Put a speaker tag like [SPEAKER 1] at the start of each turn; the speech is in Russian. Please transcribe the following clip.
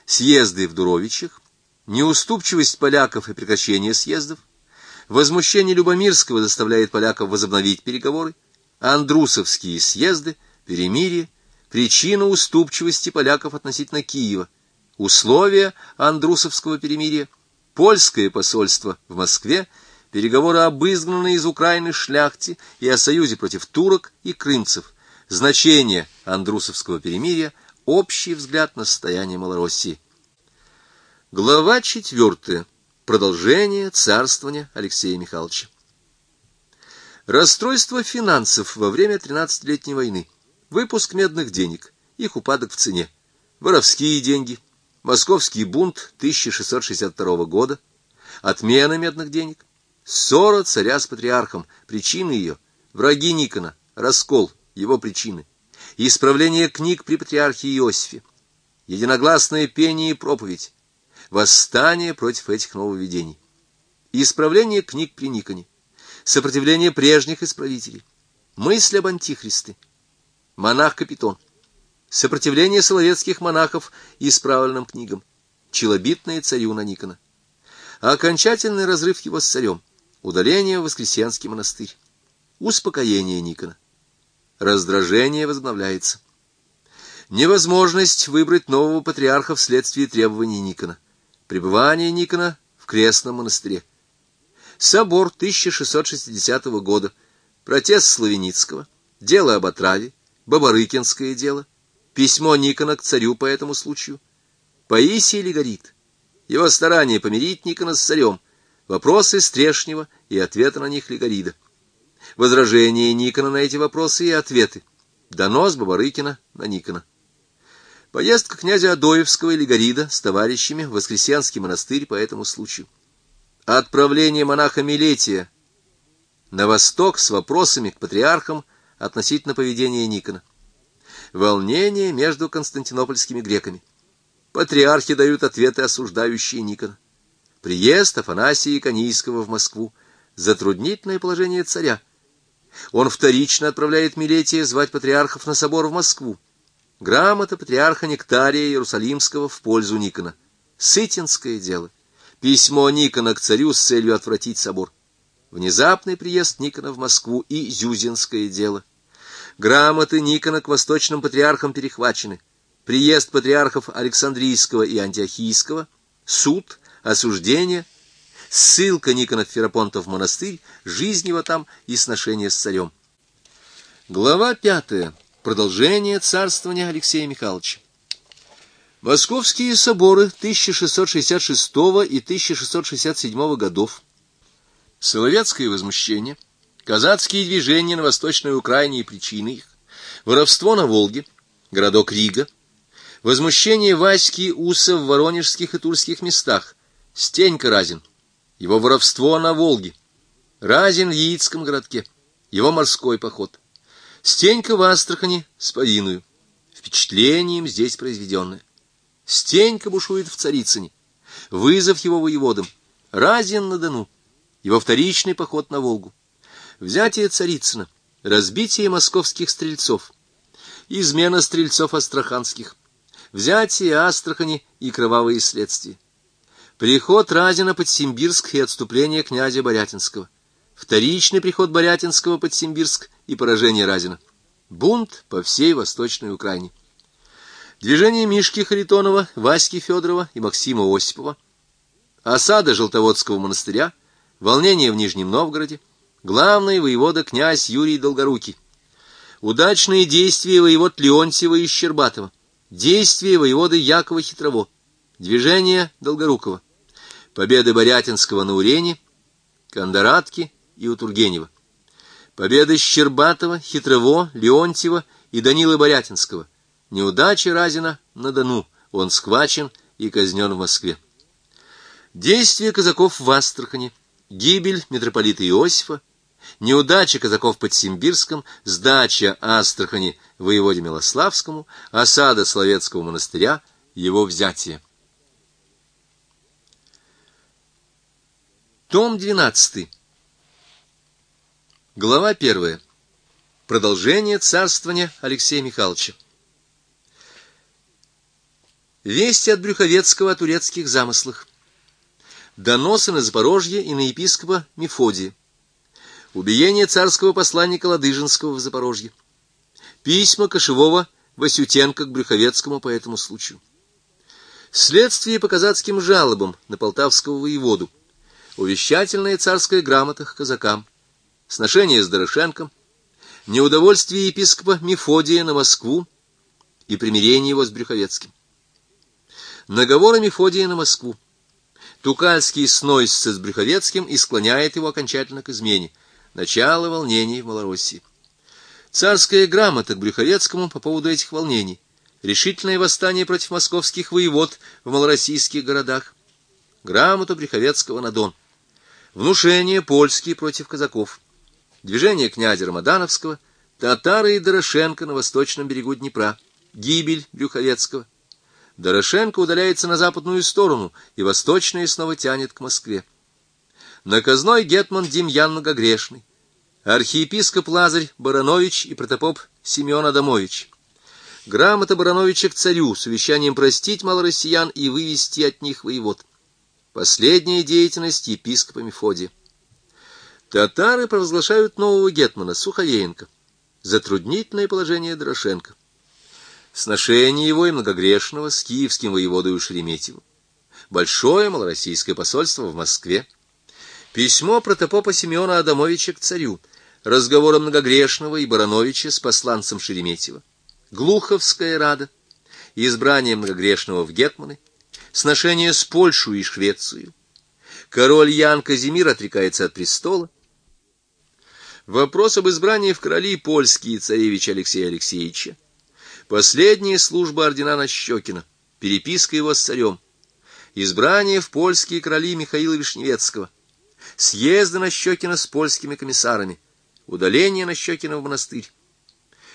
[SPEAKER 1] съезды в Дуровичах, неуступчивость поляков и прекращение съездов, возмущение Любомирского заставляет поляков возобновить переговоры, Андрусовские съезды, перемирие, причина уступчивости поляков относительно Киева, условия Андрусовского перемирия, польское посольство в Москве, переговоры об изгнанной из Украины шляхте и о союзе против турок и крымцев, значение Андрусовского перемирия, общий взгляд на состояние Малороссии. Глава 4. Продолжение царствования Алексея Михайловича. Расстройство финансов во время 13-летней войны, выпуск медных денег, их упадок в цене, воровские деньги, московский бунт 1662 года, отмена медных денег, ссора царя с патриархом, причины ее, враги Никона, раскол, его причины, исправление книг при патриархе Иосифе, единогласное пение и проповедь, восстание против этих нововведений, исправление книг при Никоне, сопротивление прежних исправителей, мысль об антихристе, монах Капитон, сопротивление соловецких монахов исправленным книгам, челобитное царю на Никона, окончательный разрыв его с царем, удаление в Воскресенский монастырь, успокоение Никона, раздражение возобновляется, невозможность выбрать нового патриарха вследствие требований Никона, пребывание Никона в крестном монастыре, собор 1660 года, протест Славеницкого, дело об отраве, Бабарыкинское дело, письмо Никона к царю по этому случаю, Паисий Легорит, его старание помирить Никона с царем, вопросы Стрешнева и ответы на них Легорида, возражения Никона на эти вопросы и ответы, донос Бабарыкина на Никона. Поездка князя Адоевского и Легорида с товарищами в Воскресенский монастырь по этому случаю. Отправление монаха Милетия на восток с вопросами к патриархам относительно поведения Никона. Волнение между константинопольскими греками. Патриархи дают ответы, осуждающие Никона. Приезд Афанасия Иконийского в Москву. Затруднительное положение царя. Он вторично отправляет Милетия звать патриархов на собор в Москву. Грамота патриарха Нектария Иерусалимского в пользу Никона. Сытинское дело. Письмо Никона к царю с целью отвратить собор. Внезапный приезд Никона в Москву и Зюзинское дело. Грамоты Никона к восточным патриархам перехвачены. Приезд патриархов Александрийского и Антиохийского. Суд, осуждение, ссылка Никона в Ферапонтов монастырь, жизнь его там и сношение с царем. Глава 5. Продолжение царствования Алексея Михайловича. Московские соборы 1666 и 1667 годов, Соловецкое возмущение, казацкие движения на Восточной Украине и причины их, воровство на Волге, городок Рига, возмущение Васьки Уса в воронежских и тульских местах, Стенька Разин, его воровство на Волге, Разин в Яицком городке, его морской поход, Стенька в Астрахани с повинную, впечатлением здесь произведенное. Стенька бушует в Царицыне, вызов его воеводам, Разин на Дону, его вторичный поход на Волгу, взятие Царицына, разбитие московских стрельцов, измена стрельцов астраханских, взятие Астрахани и кровавые следствия, приход Разина под Симбирск и отступление князя Борятинского, вторичный приход Борятинского под Симбирск и поражение Разина, бунт по всей Восточной Украине, движение Мишки Харитонова, Васьки Федорова и Максима Осипова, осада Желтоводского монастыря, волнение в Нижнем Новгороде, главный воевода князь Юрий Долгорукий, удачные действия воевод Леонтьева и Щербатова, действия воеводы Якова Хитрово, движение Долгорукова, победы Борятинского на Урене, Кондаратки и у Тургенева, победы Щербатова, Хитрово, Леонтьева и Данилы Борятинского, неудачи Разина на Дону, он схвачен и казнен в Москве. Действия казаков в Астрахани, гибель митрополита Иосифа, неудача казаков под Симбирском, сдача Астрахани воеводе Милославскому, осада Соловецкого монастыря, его взятие. Том 12. Глава 1. Продолжение царствования Алексея Михайловича. Вести от Брюховецкого о турецких замыслах. Доносы на Запорожье и на епископа Мефодия. Убиение царского посланника Ладыжинского в Запорожье. Письма Кошевого Васютенко к Брюховецкому по этому случаю. Следствие по казацким жалобам на полтавского воеводу. Увещательная царская грамота к казакам. Сношение с Дорошенком. Неудовольствие епископа Мефодия на Москву и примирение его с Брюховецким. Наговоры Мефодия на Москву. Тукальский сносится с Брюховецким и склоняет его окончательно к измене. Начало волнений в Малороссии. Царская грамота к Брюховецкому по поводу этих волнений. Решительное восстание против московских воевод в малороссийских городах. Грамота Брюховецкого на Дон. Внушения польские против казаков. Движение князя Рамадановского. Татары и Дорошенко на восточном берегу Днепра. Гибель Брюховецкого. Дорошенко удаляется на западную сторону, и восточная снова тянет к Москве. Наказной гетман Демьян Многогрешный. Архиепископ Лазарь Баранович и протопоп Симеон Адамович. Грамота Барановича к царю с увещанием простить малороссиян и вывести от них воевод. Последняя деятельность епископа Мефодия. Татары провозглашают нового гетмана Суховеенко. Затруднительное положение Дорошенко. Сношение его и Многогрешного с киевским воеводою Шереметьевым. Большое малороссийское посольство в Москве. Письмо протопопа Симеона Адамовича к царю. Разговоры Многогрешного и Барановича с посланцем Шереметьева. Глуховская рада. Избрание Многогрешного в гетманы. Сношение с Польшей и Швецией. Король Ян Казимир отрекается от престола. Вопрос об избрании в короли польские царевича Алексея Алексеевича. Последняя служба ордена Нащекина. Переписка его с царем. Избрание в польские короли Михаила Вишневецкого. Съезды Нащекина с польскими комиссарами. Удаление Нащекина в монастырь.